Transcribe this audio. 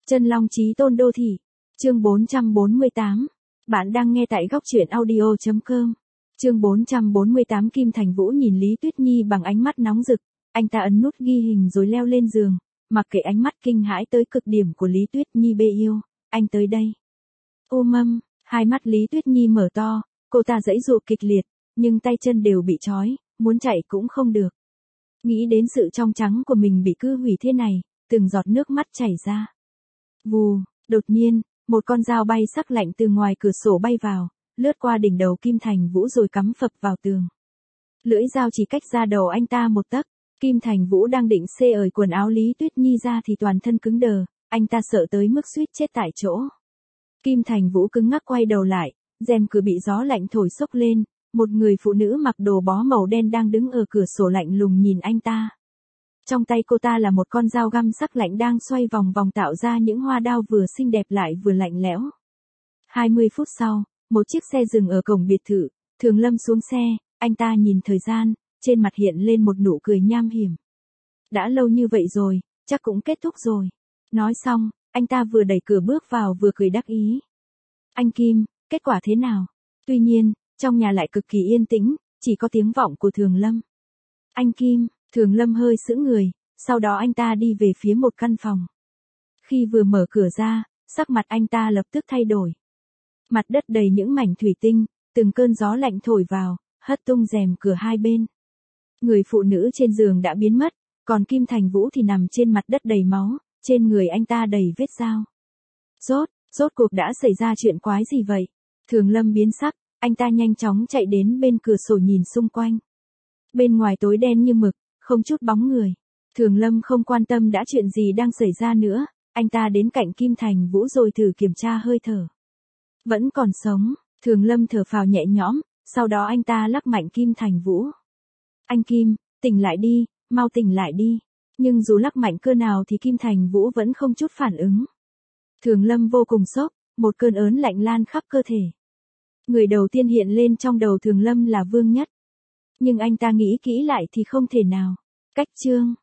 Chân Long Chí Tôn Đô Thị. Chương 448. Bạn đang nghe tại góc truyện audio.com. Chương 448. Kim Thành Vũ nhìn Lý Tuyết Nhi bằng ánh mắt nóng rực, anh ta ấn nút ghi hình rồi leo lên giường, mặc kệ ánh mắt kinh hãi tới cực điểm của Lý Tuyết Nhi. Bê yêu, anh tới đây. Ôm. Hai mắt Lý Tuyết Nhi mở to, cô ta giãy giụa kịch liệt, nhưng tay chân đều bị trói, muốn chạy cũng không được. Nghĩ đến sự trong trắng của mình bị cưa hủy thế này, từng giọt nước mắt chảy ra. Vù, đột nhiên, một con dao bay sắc lạnh từ ngoài cửa sổ bay vào, lướt qua đỉnh đầu Kim Thành Vũ rồi cắm phập vào tường. Lưỡi dao chỉ cách ra đầu anh ta một tấc. Kim Thành Vũ đang định xê ời quần áo Lý Tuyết Nhi ra thì toàn thân cứng đờ, anh ta sợ tới mức suýt chết tại chỗ. Kim Thành Vũ cứng ngắc quay đầu lại, rèm cửa bị gió lạnh thổi xốc lên, một người phụ nữ mặc đồ bó màu đen đang đứng ở cửa sổ lạnh lùng nhìn anh ta. Trong tay cô ta là một con dao găm sắc lạnh đang xoay vòng vòng tạo ra những hoa đao vừa xinh đẹp lại vừa lạnh lẽo. 20 phút sau, một chiếc xe dừng ở cổng biệt thự, Thường Lâm xuống xe, anh ta nhìn thời gian, trên mặt hiện lên một nụ cười nham hiểm. Đã lâu như vậy rồi, chắc cũng kết thúc rồi. Nói xong, anh ta vừa đẩy cửa bước vào vừa cười đắc ý. Anh Kim, kết quả thế nào? Tuy nhiên, trong nhà lại cực kỳ yên tĩnh, chỉ có tiếng vọng của Thường Lâm. Anh Kim, Thường Lâm hơi sững người, sau đó anh ta đi về phía một căn phòng. Khi vừa mở cửa ra, sắc mặt anh ta lập tức thay đổi. Mặt đất đầy những mảnh thủy tinh, từng cơn gió lạnh thổi vào, hất tung rèm cửa hai bên. Người phụ nữ trên giường đã biến mất, còn Kim Thành Vũ thì nằm trên mặt đất đầy máu, trên người anh ta đầy vết dao. Rốt cuộc đã xảy ra chuyện quái gì vậy? Thường Lâm biến sắc, anh ta nhanh chóng chạy đến bên cửa sổ nhìn xung quanh. Bên ngoài tối đen như mực, không chút bóng người. Thường Lâm không quan tâm đã chuyện gì đang xảy ra nữa, anh ta đến cạnh Kim Thành Vũ rồi thử kiểm tra hơi thở. Vẫn còn sống, Thường Lâm thở phào nhẹ nhõm, sau đó anh ta lắc mạnh Kim Thành Vũ. Anh Kim, tỉnh lại đi, mau tỉnh lại đi. Nhưng dù lắc mạnh cơ nào thì Kim Thành Vũ vẫn không chút phản ứng. Thường Lâm vô cùng sốc, một cơn ớn lạnh lan khắp cơ thể. Người đầu tiên hiện lên trong đầu Thường Lâm là Vương Nhất. Nhưng anh ta nghĩ kỹ lại thì không thể nào. Cách chương.